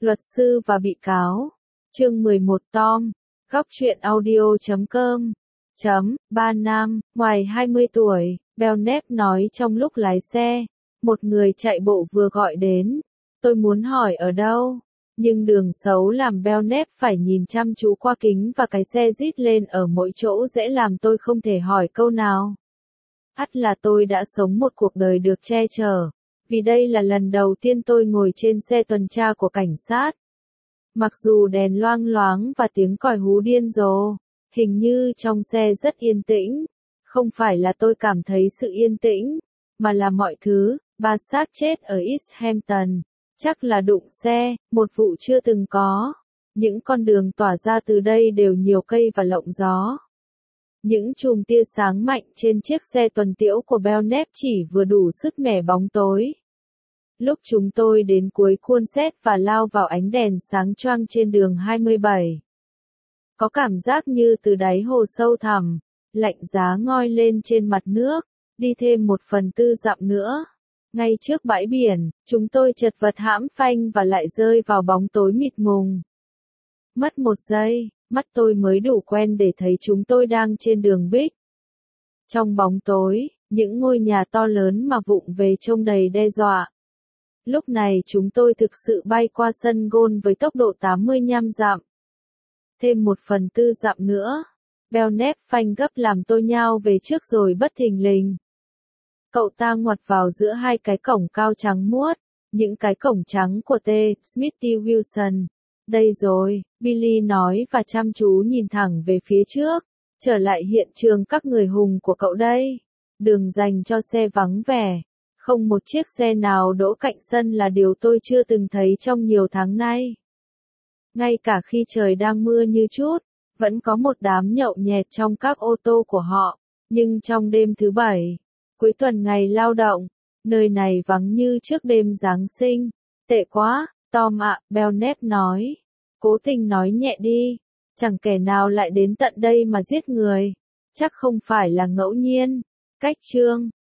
Luật sư và bị cáo. Chương 11 Tom. Góc truyện audio.com. 3 năm, ngoài 20 tuổi, Belknap nói trong lúc lái xe. Một người chạy bộ vừa gọi đến. Tôi muốn hỏi ở đâu? Nhưng đường xấu làm Belknap phải nhìn chăm chú qua kính và cái xe rít lên ở mỗi chỗ dễ làm tôi không thể hỏi câu nào. Ắt là tôi đã sống một cuộc đời được che chở, vì đây là lần đầu tiên tôi ngồi trên xe tuần tra của cảnh sát. Mặc dù đèn loang loáng và tiếng còi hú điên rồ, hình như trong xe rất yên tĩnh. Không phải là tôi cảm thấy sự yên tĩnh, mà là mọi thứ. 3 xác chết ở East Hampton, chắc là đụng xe, một vụ chưa từng có. Những con đường tỏa ra từ đây đều nhiều cây và lộng gió. Những chùm tia sáng mạnh trên chiếc xe tuần tiễu của Belknap chỉ vừa đủ sứt mẻ bóng tối. Lúc chúng tôi đến cuối khuôn xét và lao vào ánh đèn sáng choang trên đường 27. Có cảm giác như từ đáy hồ sâu thẳm, lạnh giá ngoi lên trên mặt nước, đi thêm 1/4 dặm nữa. Ngay trước bãi biển, chúng tôi chật vật hãm phanh và lại rơi vào bóng tối mịt mùng. Mất 1 giây, mắt tôi mới đủ quen để thấy chúng tôi đang trên đường Big. Trong bóng tối, những ngôi nhà to lớn mà vụng về trông đầy đe dọa. Lúc này chúng tôi thực sự bay qua sân golf với tốc độ 85 dặm. Thêm 1/4 dặm nữa. Belknap phanh gấp làm tôi nhao về trước rồi bất thình lình. Cậu ta ngoặt vào giữa hai cái cổng cao trắng muốt, những cái cổng trắng của T. Smithy Wilson. Đây rồi, Billy nói và chăm chú nhìn thẳng về phía trước. Trở lại hiện trường các người hùng của cậu đây. Đường dành cho xe vắng vẻ. Không một chiếc xe nào đỗ cạnh sân là điều tôi chưa từng thấy trong nhiều tháng nay. Ngay cả khi trời đang mưa như chút, vẫn có một đám nhậu nhẹt trong các ô tô của họ. Nhưng trong đêm thứ Bảy, cuối tuần ngày lao động, nơi này vắng như trước đêm Giáng sinh. Tệ quá, Tom ạ, Belknap nói. Cố tình nói nhẹ đi, chẳng kẻ nào lại đến tận đây mà giết người. Chắc không phải là ngẫu nhiên. Cách chương